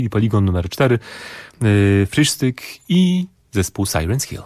i Poligon numer 4, Frischstyk i zespół Sirens Hill.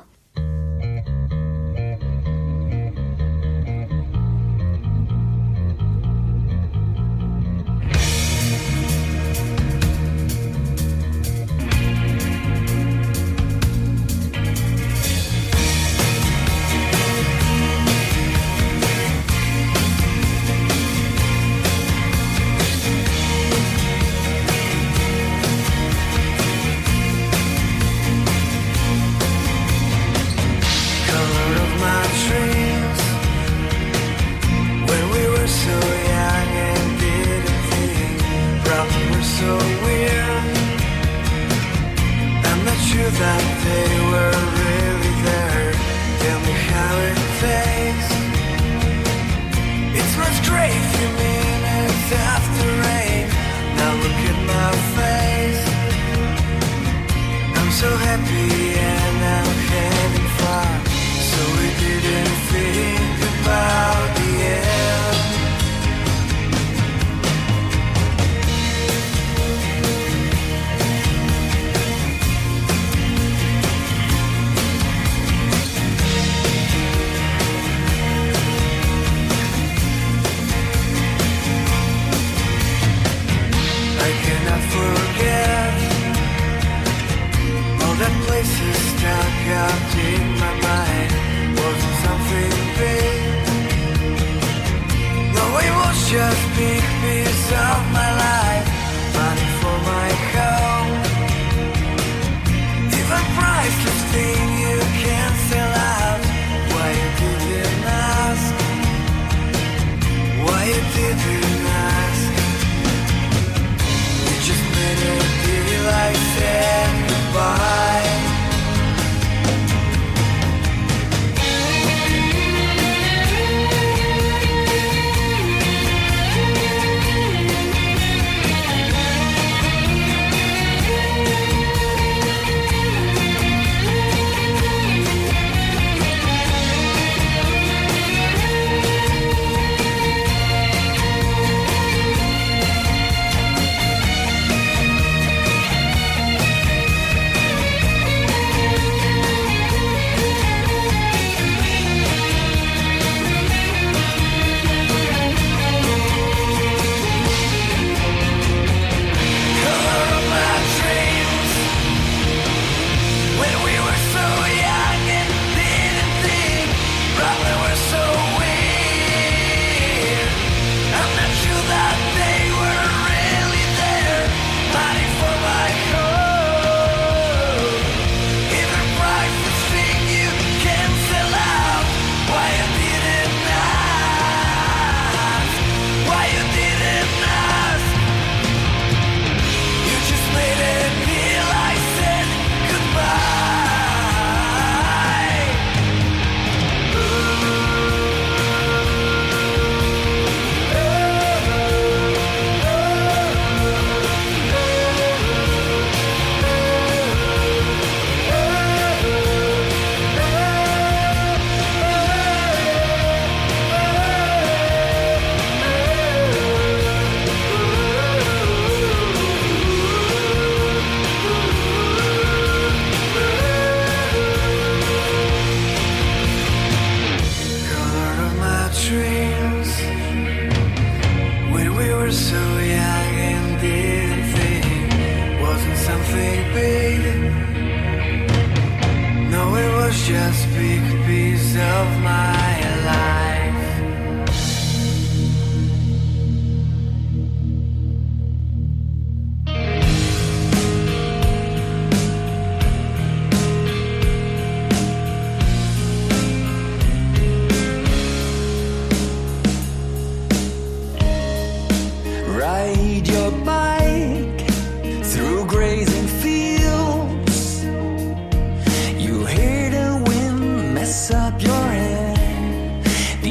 Up your head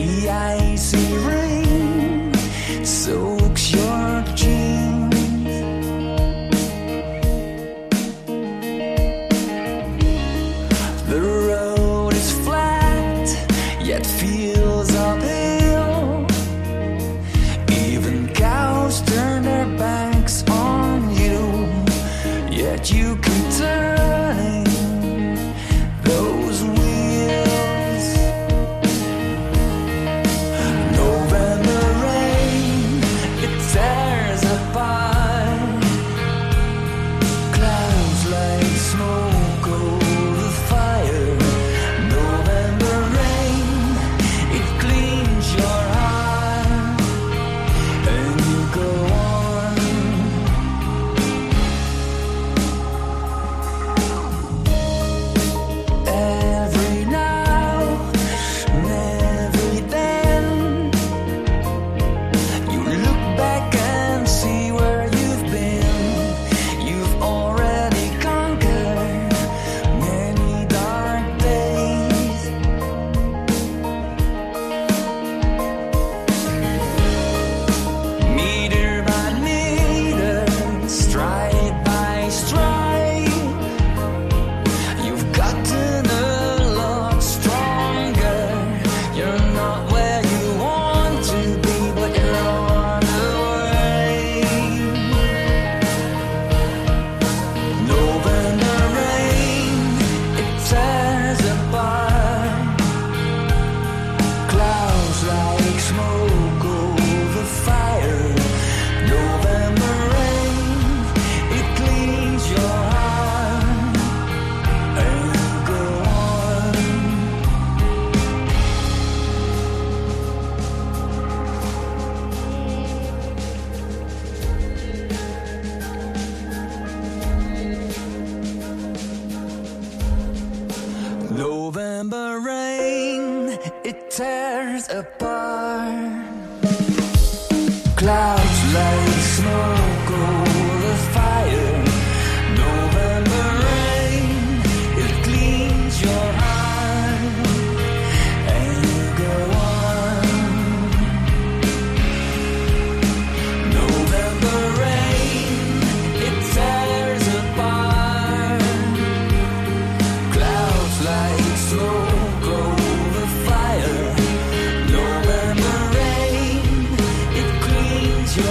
that you keep turning those wheels. November rain, it tears apart. Clouds like smoke over fire. November rain, it cleans your heart, and you go on. Every now and every then, you look back and see where you've been. You've already conquered many dark days. Meter by meter, stride by stride, you've gotten a lot stronger. You're not where you want to be, but you're on the way. November rain, it tears apart. Clouds like smoke over fire. November rain, it cleans your heart, and you go on. November rain, it tears apart. Clouds like smoke over fire. November rain, it cleans your heart, and you go on. November rain, it tears apart. Clouds like smoke over fire. November rain, it cleans your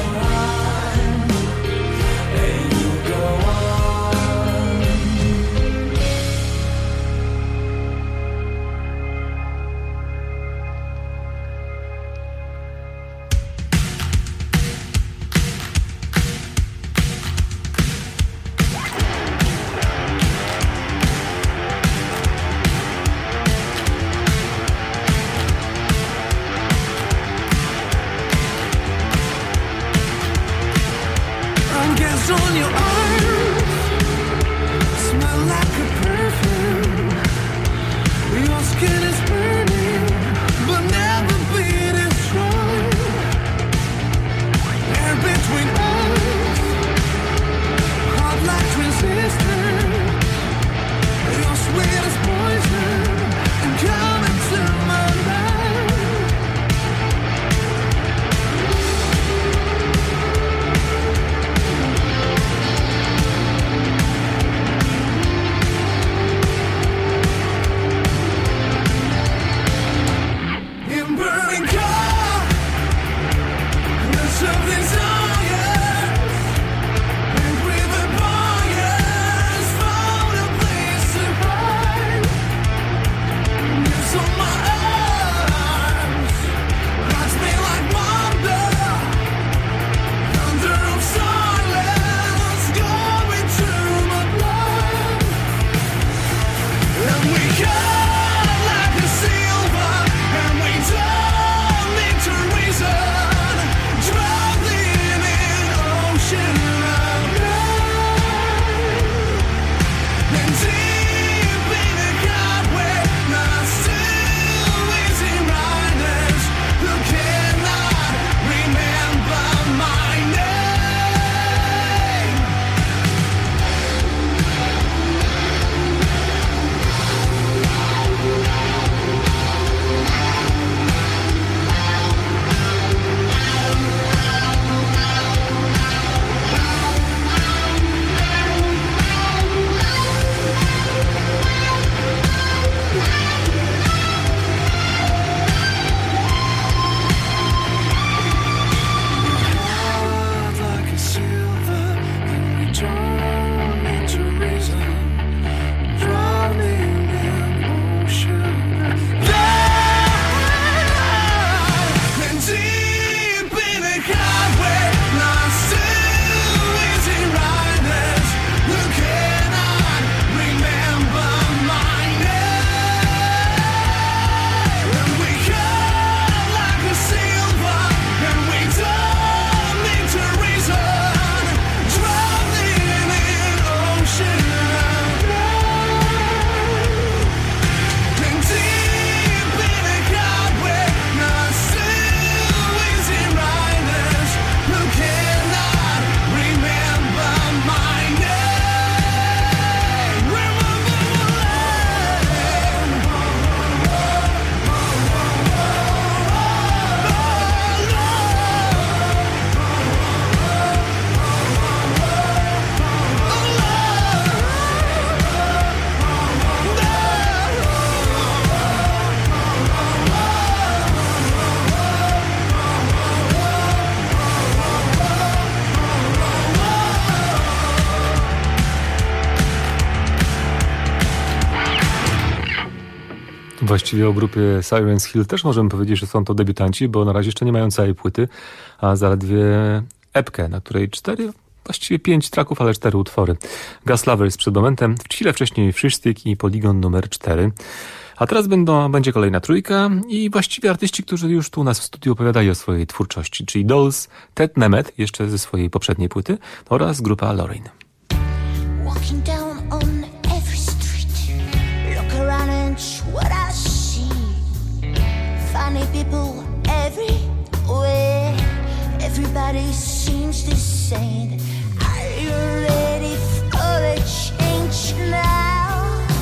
Właściwie o grupie Sirens Hill też możemy powiedzieć, że są to debiutanci, bo na razie jeszcze nie mają całej płyty, a zaledwie epkę, na której 5 tracków, ale 4 utwory. Gas Lovers przed momentem, chwilę wcześniej Frishstick i Polygon numer 4. A teraz będzie kolejna trójka i właściwie artyści, którzy już tu u nas w studiu opowiadają o swojej twórczości, czyli Dolls, Ted Nemeth, jeszcze ze swojej poprzedniej płyty, oraz grupa Lorraine. Walking down on every street, look around and what I see. Funny people everywhere, everybody seems the same. Are you ready for a change now?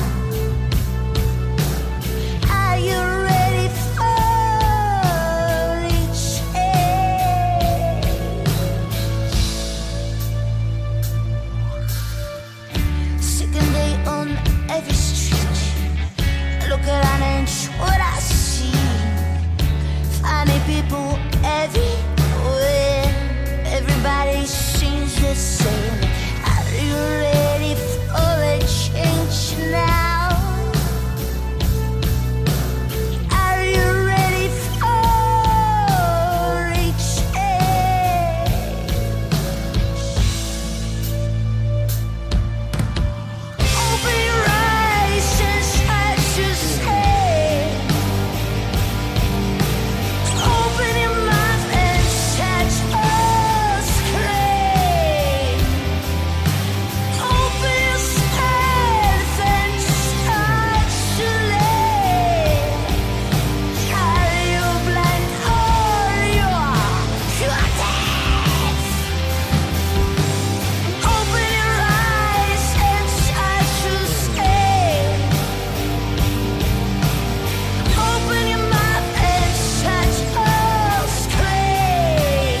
Are you ready for a change? Second day on every street, look around and what I see. Funny people everywhere, everybody seems the same. Are you ready for a change now? Are you ready for a change? Open your eyes and try to say. Open your mouth and touch us scream. Open yourself and start to live. Are you blind or you're deaf? Open your eyes and try to say. Open your mouth and touch us scream.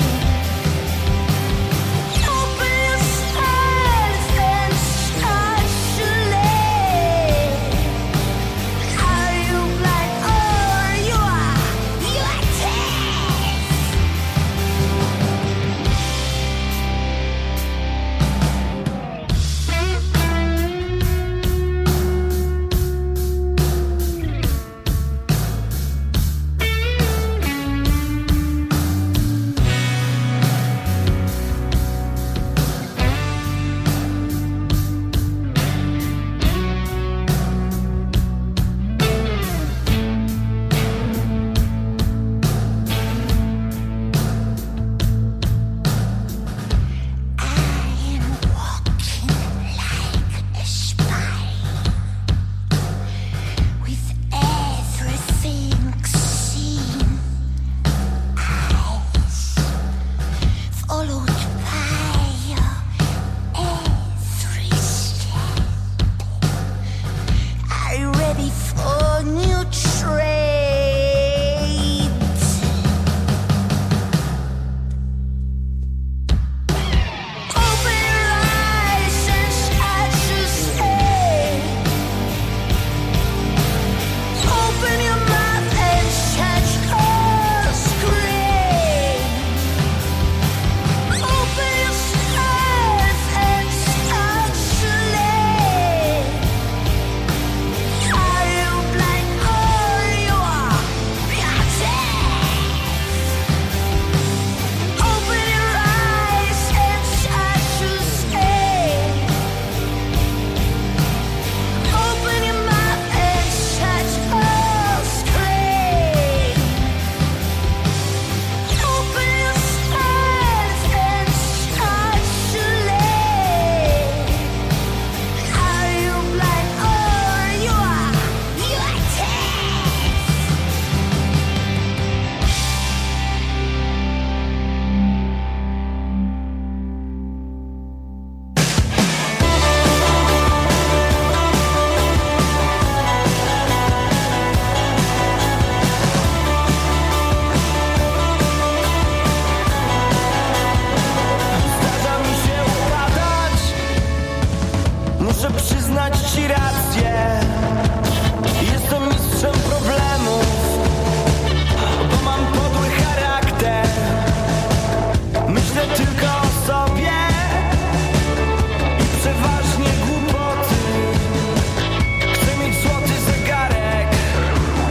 Open yourself and start to live. Are you blind or you're deaf? I am walking like a spy, with everything seen. Eyes followed by every step. Are you ready for new trade? Open your eyes and start to say. Open your mouth and touch us scream. Open yourself and start to live. Are you blind or you're deaf? Open your eyes and start to say. Open your mouth and touch us scream. Open yourself and start to live. Are you blind or you're deaf? Zdarza mi się upadać, muszę przyznać ci rację. Jestem mistrzem problemów, bo mam podły charakter. Myślę tylko o sobie i przeważnie głupoty. Chcę mieć złoty zegarek,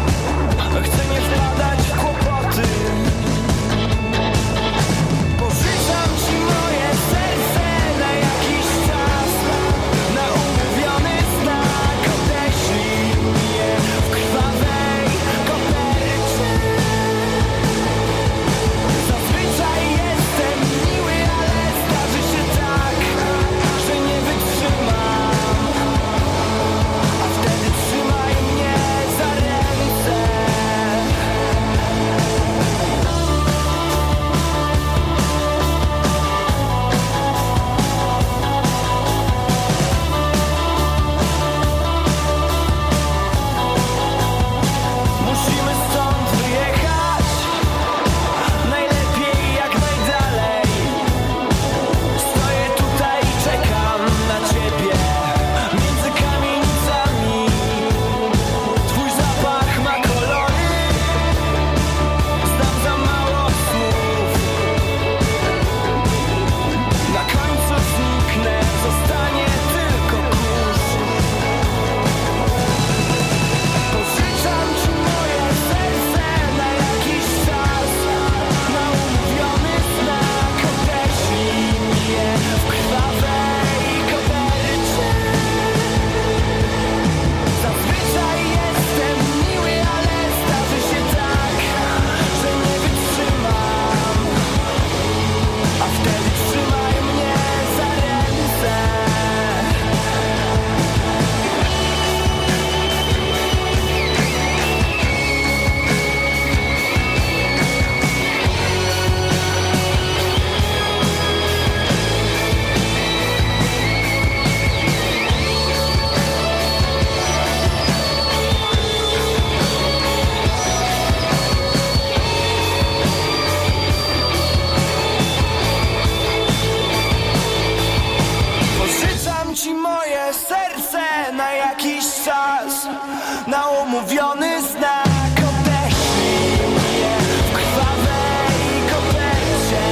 Rzuci moje serce na jakiś czas na umówiony znak. Odetchnij mnie w krwawej kopercie.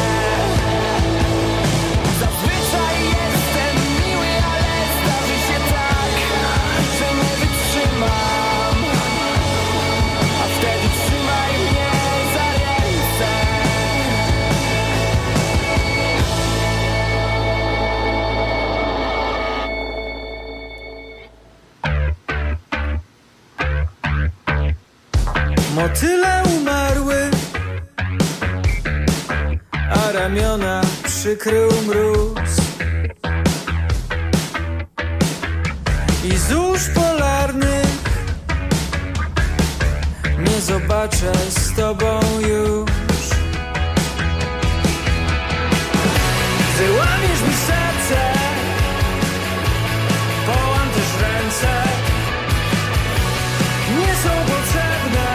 Zazwyczaj jestem miły, ale zdarzy się tak, że nie wytrzymam. A wtedy trzymaj mnie za ręce. Motyle umarły, a ramiona przykrył mróz. I zórz polarnych nie zobaczę z tobą już. Gdy łamiesz mi serce, połam też ręce. Nie są potrzebne,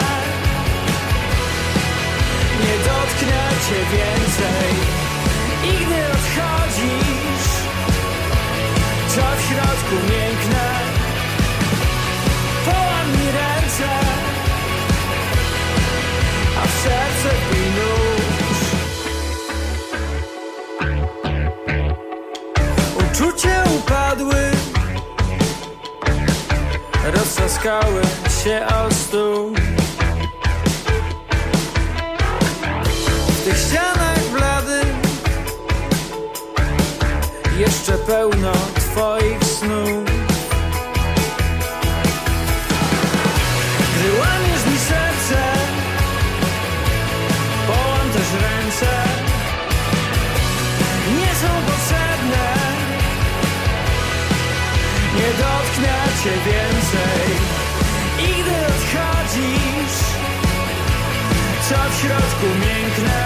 nie dotknę cię więcej. I gdy odchodzisz, to w środku mięknę. Połam mi ręce, a w serce wbij nóż. Uczucia upadły, rozsaskały się o stół. W tych ścianach bladych jeszcze pełno twoich snów. Gdy łamiesz mi serce, połam też ręce. Nie są potrzebne, nie dotknę cię więcej. I gdy odchodzisz, co w środku mięknę.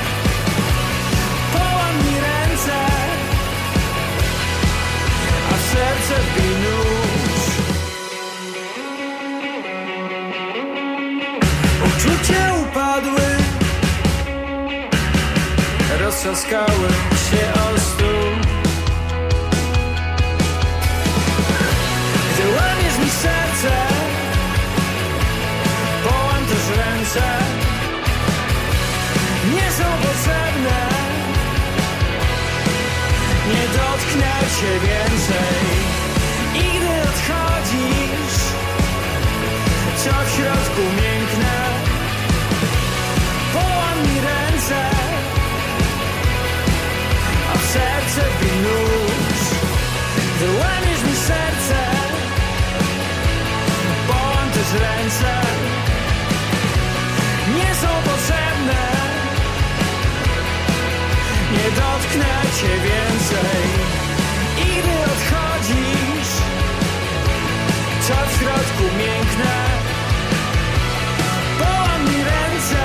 Połam mi ręce, a w serce wbij nóż. Uczucia upadły, roztrzaskały się o stół. Gdy łamiesz mi serce, połam też ręce. Nie są potrzebne, nie dotknę cię więcej. I gdy odchodzisz, co w środku mięknę. Połam mi ręce, a w serce wbij nóż. Gdy łamiesz mi serce, połam też ręce. Nie są potrzebne, nie dotknę cię więcej. I gdy odchodzisz, co w środku mięknę. Połam mi ręce,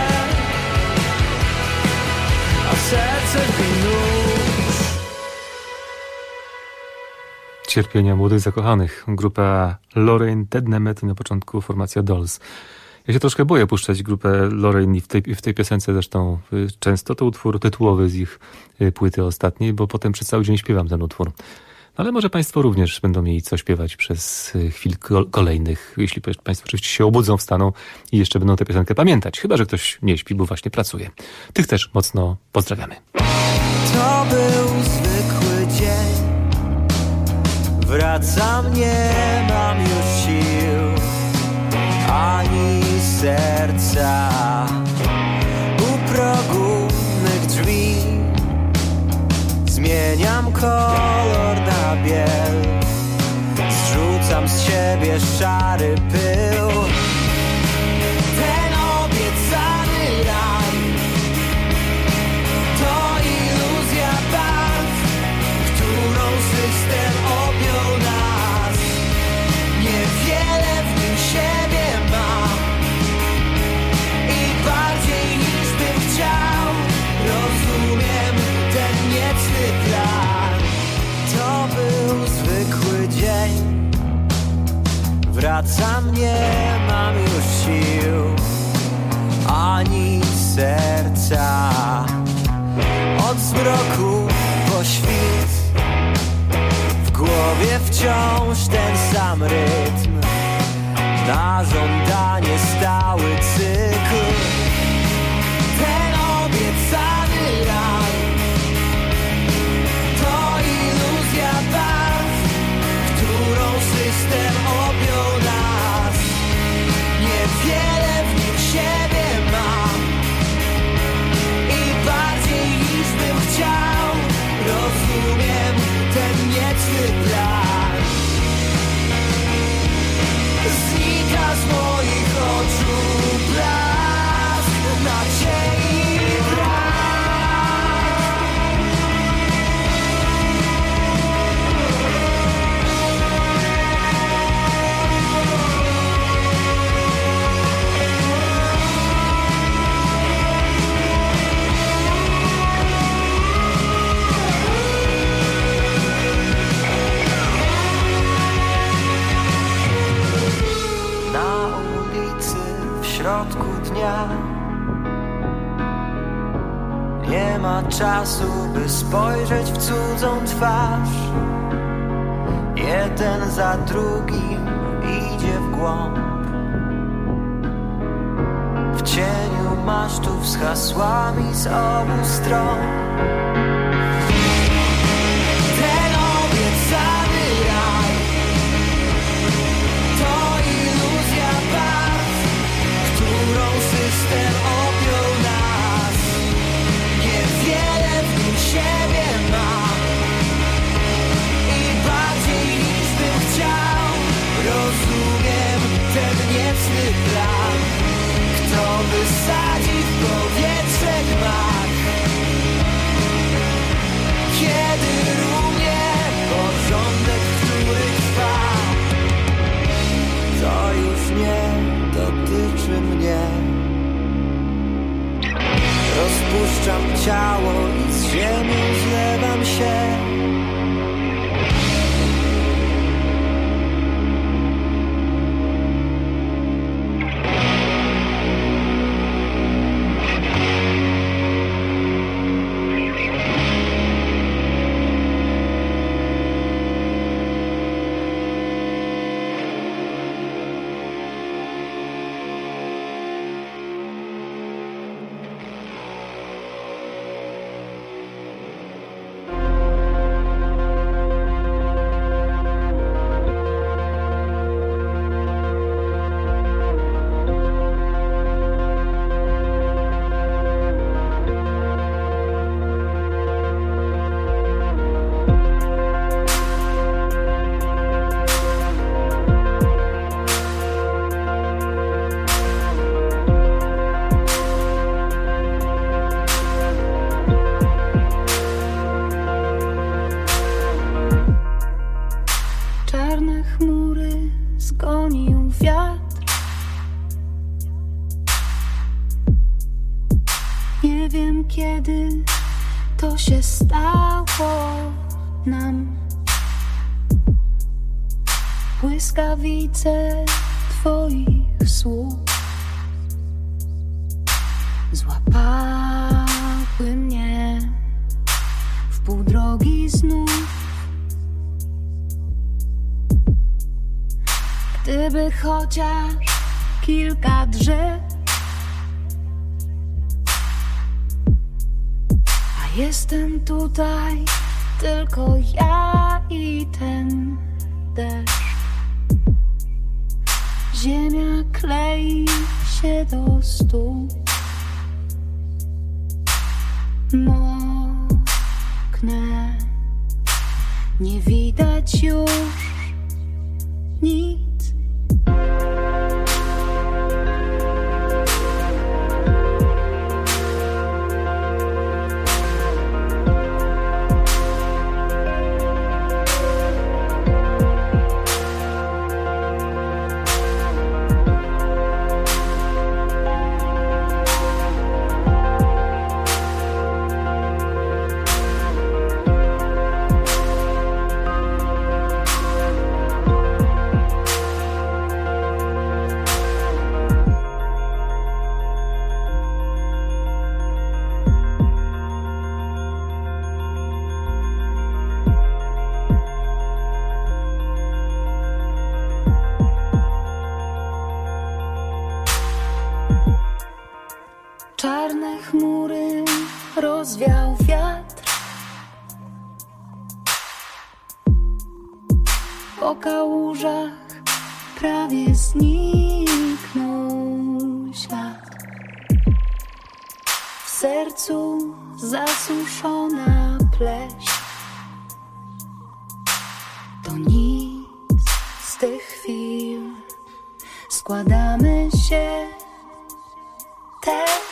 a w serce wbij nóż. Cierpienia młodych zakochanych. Grupa Lorraine, Ted Nemeth i na początku formacja Dolls. Ja się troszkę boję puszczać grupę Lorraine i w tej piosence zresztą często to utwór tytułowy z ich płyty ostatniej, bo potem przez cały dzień śpiewam ten utwór. Ale może Państwo również będą mieli co śpiewać przez chwil kolejnych, jeśli Państwo oczywiście się obudzą, wstaną i jeszcze będą tę piosenkę pamiętać. Chyba że ktoś nie śpi, bo właśnie pracuje. Tych też mocno pozdrawiamy. To był zwykły dzień. Wracam, nie mam już sił ani serca. U progu mych drzwi zmieniam kolor na biel. Zrzucam z siebie szary pył. Ten obiecany raj to iluzja barw, którą system objął nas. Niewiele w nim siebie ma i bardziej niż bym chciał rozumiem ten niecny plan. To był zwykły dzień. Wracam, nie mam już sił ani serca. Od zmroku po świt w głowie głowie wciąż ten sam rytm, na żądanie stały cykl. Ten obiecany raj to iluzja barw, którą system objął nas. Niewiele w nim siebie mam i bardziej niż bym chciał rozumiem ten niecny plan. Znika z moich oczu blask nadziei i brak. Na ulicy w środku dnia nie ma czasu, by spojrzeć w cudzą twarz. Jeden za drugim idzie w głąb, w cieniu masztów z hasłami z obu stron. Ten obiecany raj to iluzja barw, którą system objął nas. Niewiele w nim siebie mam i bardziej niż bym chciał rozumiem ten niecny plan. Kto wysadzi w powietrze gmach, kiedy runie porządek, który trwa. To już nie dotyczy mnie. Rozpuszczam ciało i z ziemią zlewam się. Czarne chmury zgonił wiatr. Nie wiem kiedy to się stało nam. Błyskawice twoich słów złapały mnie w pół drogi znów. Gdyby chociaż kilka drzew, a jestem tutaj tylko ja i ten deszcz. Ziemia klei się do stóp, moknę, nie widać już nic. rozwiał wiatr. Po kałużach prawie zniknął ślad. W sercu zasuszona pleśń. To nic z tych chwil. Składamy się też.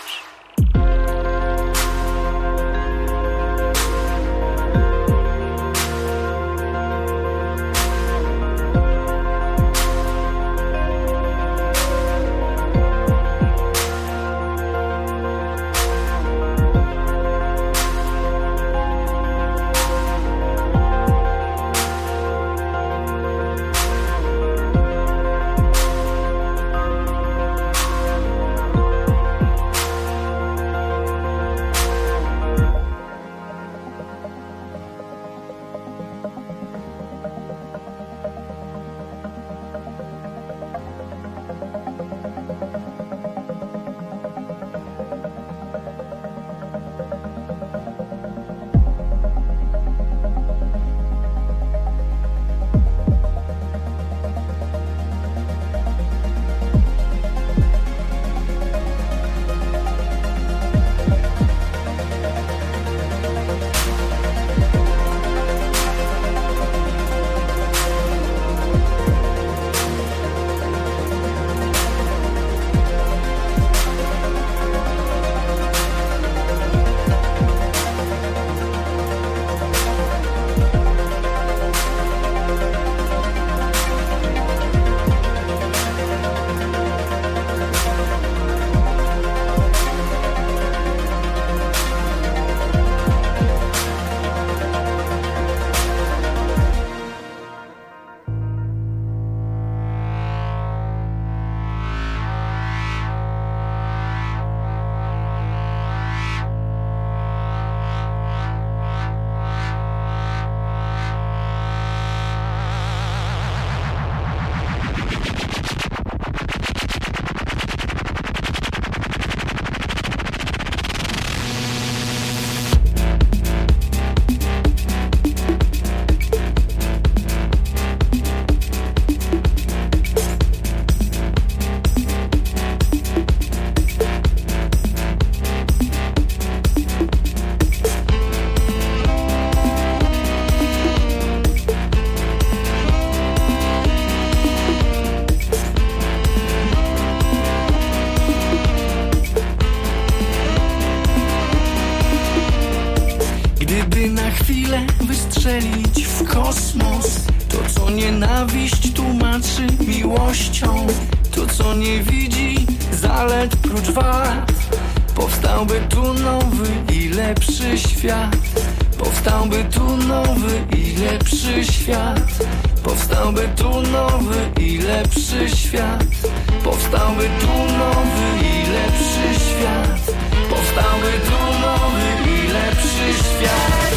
Wystrzelić w kosmos. To co nienawiść tłumaczy miłością. To co nie widzi zalet prócz wad. Powstałby tu nowy i lepszy świat. Powstałby tu nowy i lepszy świat. Powstałby tu nowy i lepszy świat. Powstałby tu nowy i lepszy świat. Powstałby tu nowy i lepszy świat.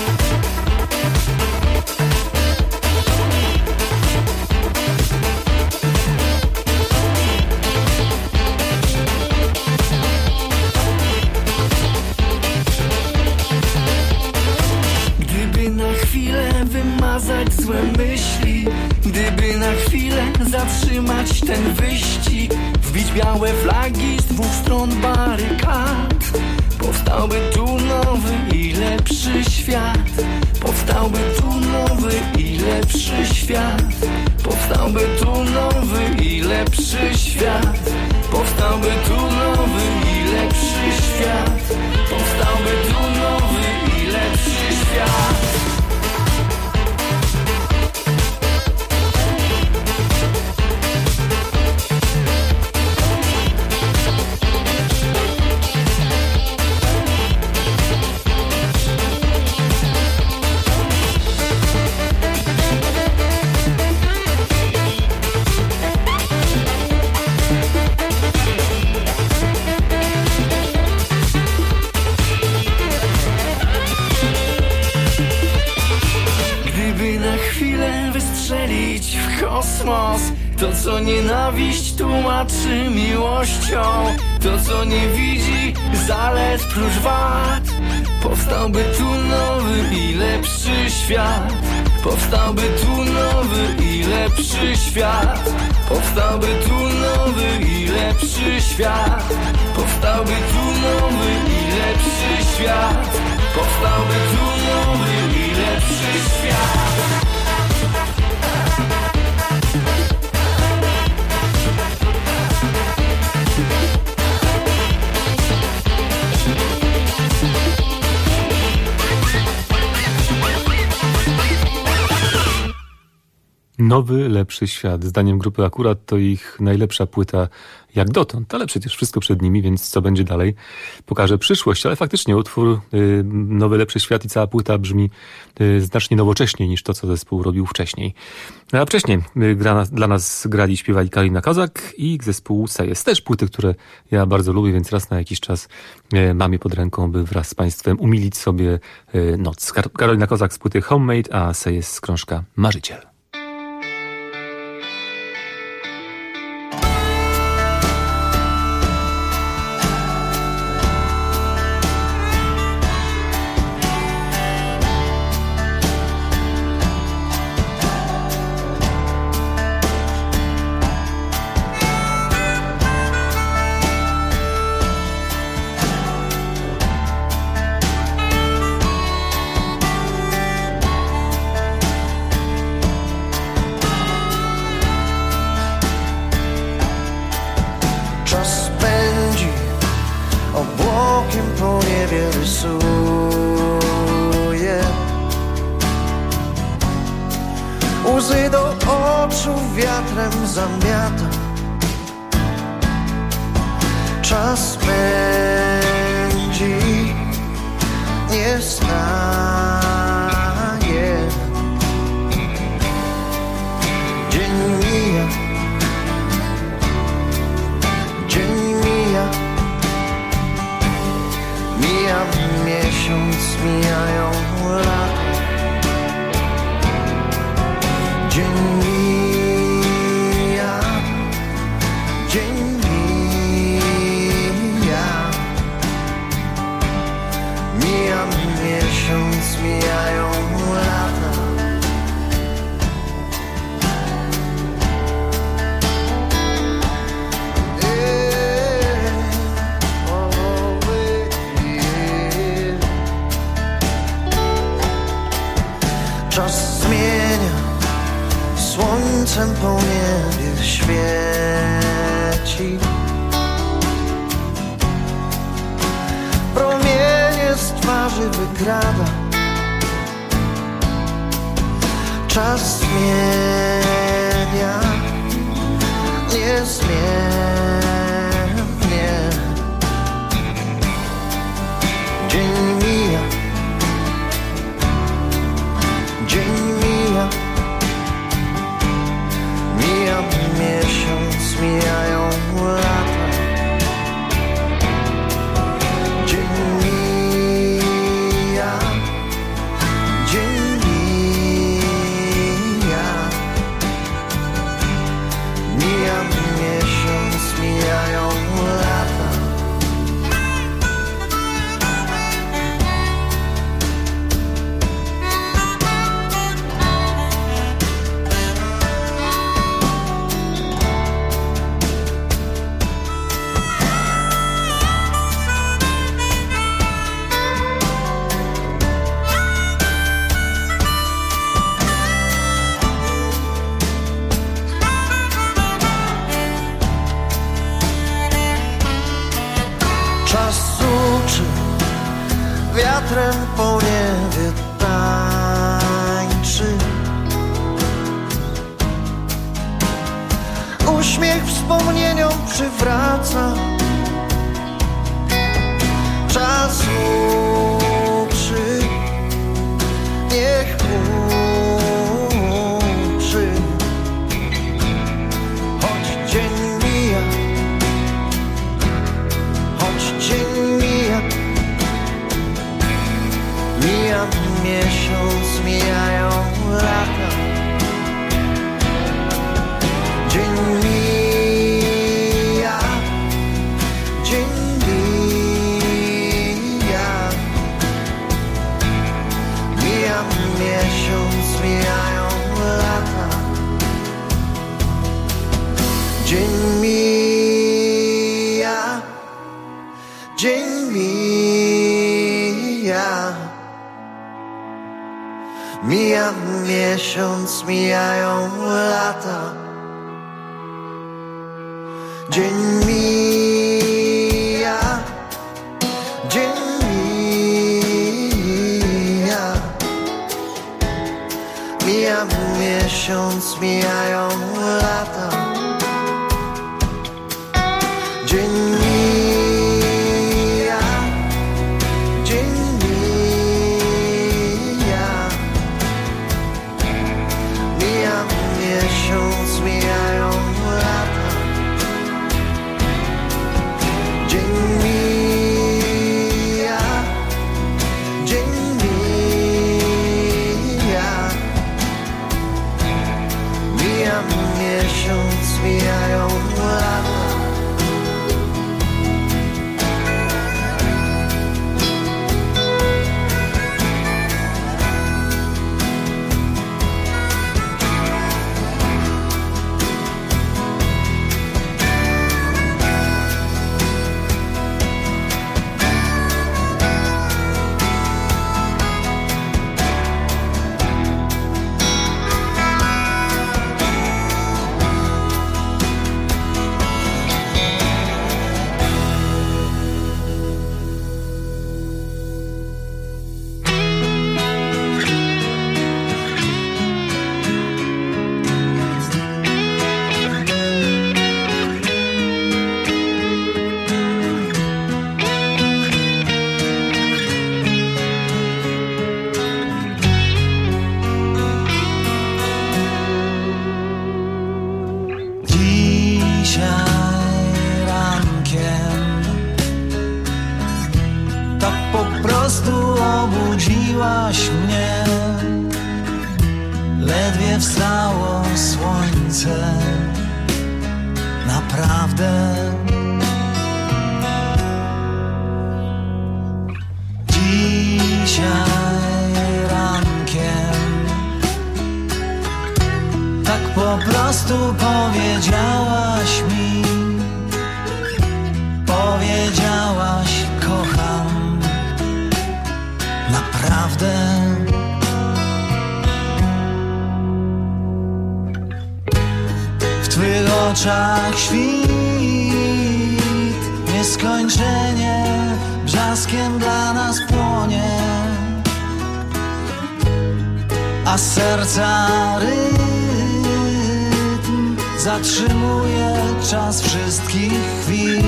Wymazać złe myśli, gdyby na chwilę zatrzymać ten wyścig, wbić białe flagi z dwóch stron barykad. Powstałby tu nowy i lepszy świat. Powstałby tu nowy i lepszy świat. Powstałby tu nowy i lepszy świat. Powstałby tu nowy i lepszy świat. Powstałby tu nowy i lepszy świat. Kosmos. To co nienawiść tłumaczy miłością. To co nie widzi zalet prócz wad. Powstałby tu nowy i lepszy świat. Powstałby tu nowy i lepszy świat. Powstałby tu nowy i lepszy świat. Powstałby tu nowy i lepszy świat. Powstałby tu nowy i lepszy świat. Nowy, lepszy świat. Zdaniem grupy akurat to ich najlepsza płyta jak dotąd, ale przecież wszystko przed nimi, więc co będzie dalej, pokaże przyszłość. Ale faktycznie utwór Nowy, lepszy świat i cała płyta brzmi znacznie nowocześniej niż to, co zespół robił wcześniej. A wcześniej dla nas grali, śpiewali Karolina Kozak i zespół Sejes. Też płyty, które ja bardzo lubię, więc raz na jakiś czas mam je pod ręką, by wraz z Państwem umilić sobie noc. Karolina Kozak z płyty Homemade, a Sejes z krążka Marzyciel. Łzy do oczu wiatrem zamiata. Czas pędzi, nie staje. Dzień mija, dzień mija. Mija miesiąc, mijają lata. Dzień mija, dzień mija. Mija miesiąc, mijają lata. Czas zmienia, słońcem po niebie świeci. Promienie z twarzy wykrada. Czas zmienia, niezmiennie. Dzień mija, dzień mija. Mija miesiąc, mijają lata. Dzień mija, dzień mija. Mija miesiąc, mijają lata. Czas uczy, wiatrem po niebie tańczy. Uśmiech wspomnieniom przywraca. Czas uczy, niech uczy. Choć dzień mija, choć dzień mija. Mija miesiąc, mijają lata. Dzień mija, dzień mija. Dzień mija, dzień mija. Mija miesiąc, mijają lata. Dzień mija, dzień mija. Mija miesiąc, mijają lata. Dzień mija, dzień mija. Mija miesiąc, mijają lata. Dzień mija, dzień mija. Mija miesiąc, mijają lata. Obudziłaś mnie, ledwie wstało słońce. Naprawdę dzisiaj rankiem tak po prostu powiedziałaś mi, powiedziałaś kocham. Naprawdę w Twych oczach świt nieskończenie brzaskiem dla nas płonie, a serca rytm zatrzymuje czas wszystkich chwil.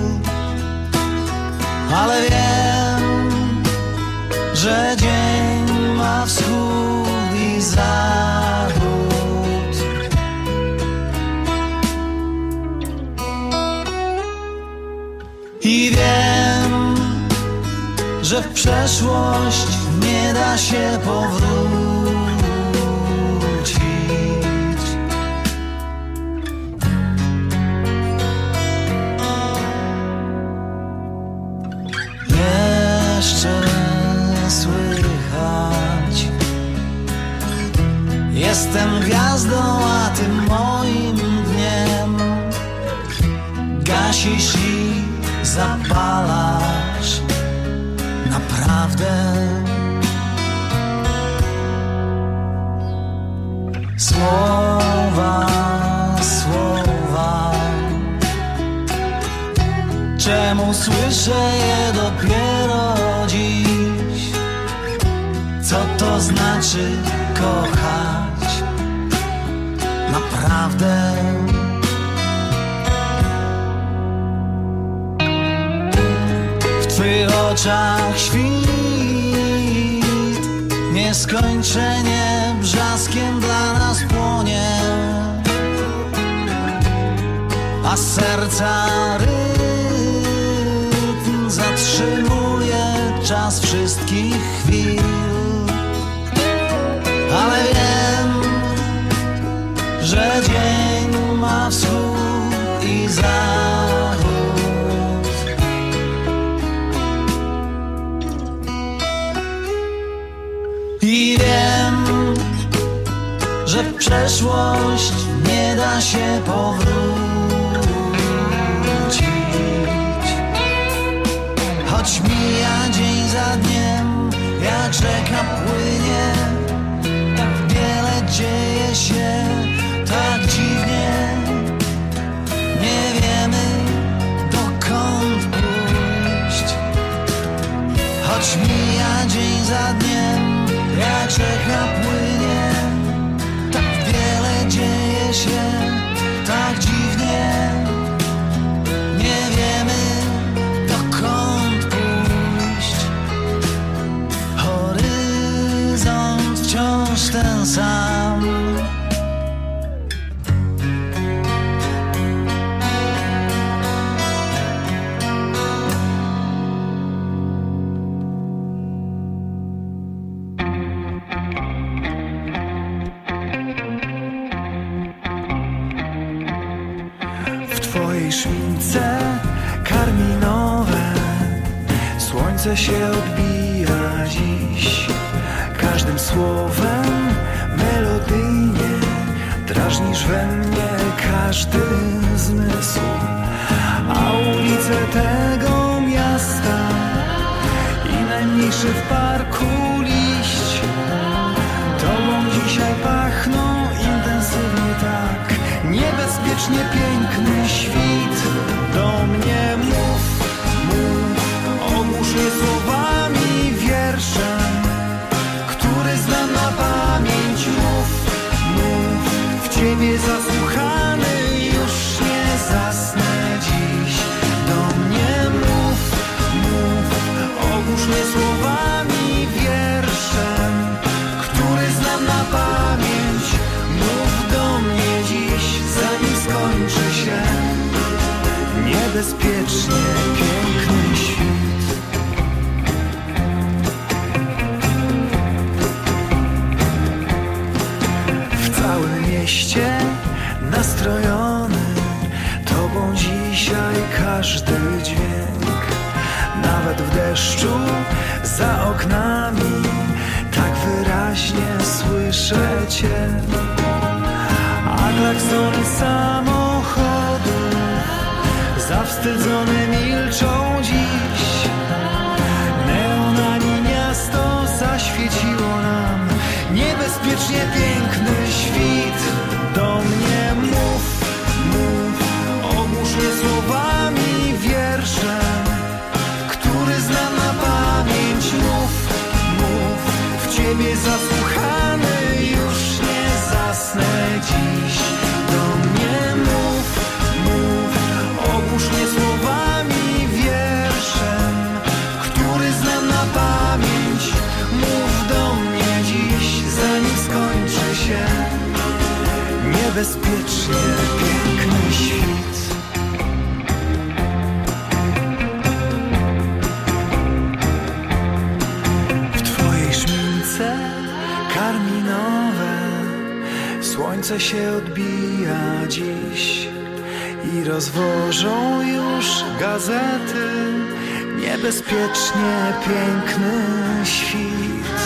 Ale wiem, że dzień ma wschód i zachód. I wiem, że w przeszłość nie da się powrócić. Jeszcze słychać, jestem gwiazdą, a Ty moim dniem. Gasisz i zapalasz. Naprawdę słowa, słowa, czemu słyszę je dopiero dziś? Co to znaczy kochać? Naprawdę w Twych oczach świt nieskończenie brzaskiem dla nas płonie, a serca rytm zatrzymuje czas wszystkich chwil. Ale wiem, że dzień ma wschód i zachód. I wiem, że w przeszłość nie da się powrócić. dzień za dniem, jak rzeka płynie, tak wiele dzieje się, tak dziwnie. Nie wiemy, dokąd pójść, choć mija dzień za dniem, jak rzeka płynie, tak wiele dzieje się, tak dziwnie. Nie wiemy, dokąd pójść. Horyzont wciąż ten sam. Szmince karminowe, słońce się odbija dziś. Każdym słowem melodyjnie drażnisz we mnie każdy zmysł. A ulice tego miasta i najmniejszy w parku liść tobą dzisiaj pachną intensywnie tak. Niebezpiecznie piękny świt. Do mnie mów, ogłusz mnie słowami, wierszem, który znam na pamięć. Mów, w ciebie zasłuchany, już nie zasnę dziś. Do mnie mów, ogłusz mnie słowami, wierszem, który znam na pamięć. Mów do mnie dziś, zanim skończy się niebezpiecznie piękny świt. W całym mieście nastrojony tobą dzisiaj każdy dźwięk. Nawet w deszczu za oknami tak wyraźnie słyszę cię. A klaksony samochodu zawstydzone milczą dziś. Neonami miasto zaświeciło nam niebezpiecznie piękny świt. Do mnie mów, ogłusz mnie słowami, wierszem, który znam na pamięć. Mów, w ciebie zasłuchany, już nie zasnę dziś. Do mnie mów, ogłusz mnie słowami, wierszem, który znam na pamięć. Mów do mnie dziś, zanim skończy się niebezpiecznie piękny świt. W twojej szmince karminowe słońce się odbija dziś i rozwożą już gazety niebezpiecznie piękny świt.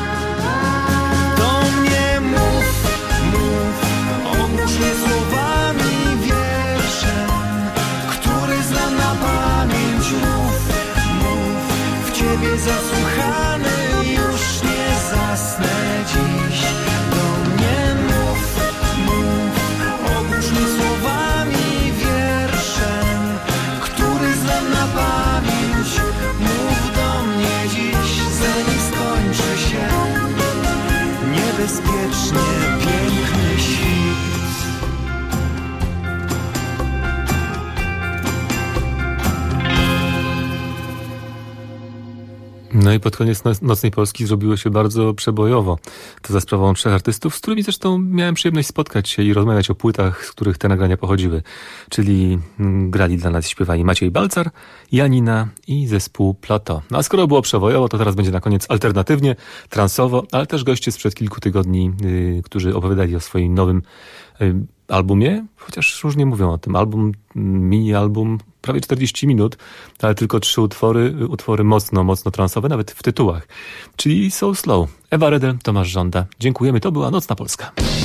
Do mnie mów, ogłusz mnie słowami, wierszem, który znam na pamięć. Mów, w ciebie zasłuchany, już nie zasnę dziś. Do mnie mów, ogłusz mnie słowami, wierszem, który znam na pamięć. Mów do mnie dziś, zanim skończy się niebezpiecznie piękny świt. No i pod koniec Nocnej Polski zrobiło się bardzo przebojowo. To za sprawą 3 artystów, z którymi zresztą miałem przyjemność spotkać się i rozmawiać o płytach, z których te nagrania pochodziły. Czyli grali dla nas, śpiewali Maciej Balcar, Janina i zespół Plateau. No a skoro było przebojowo, to teraz będzie na koniec alternatywnie, transowo, ale też goście sprzed kilku tygodni, którzy opowiadali o swoim nowym albumie, chociaż różnie mówią o tym. Mini-album, prawie 40 minut, ale tylko 3 utwory mocno transowe, nawet w tytułach. Czyli So Slow. Ewa Redel, Tomasz Żąda. Dziękujemy, to była Nocna Polska.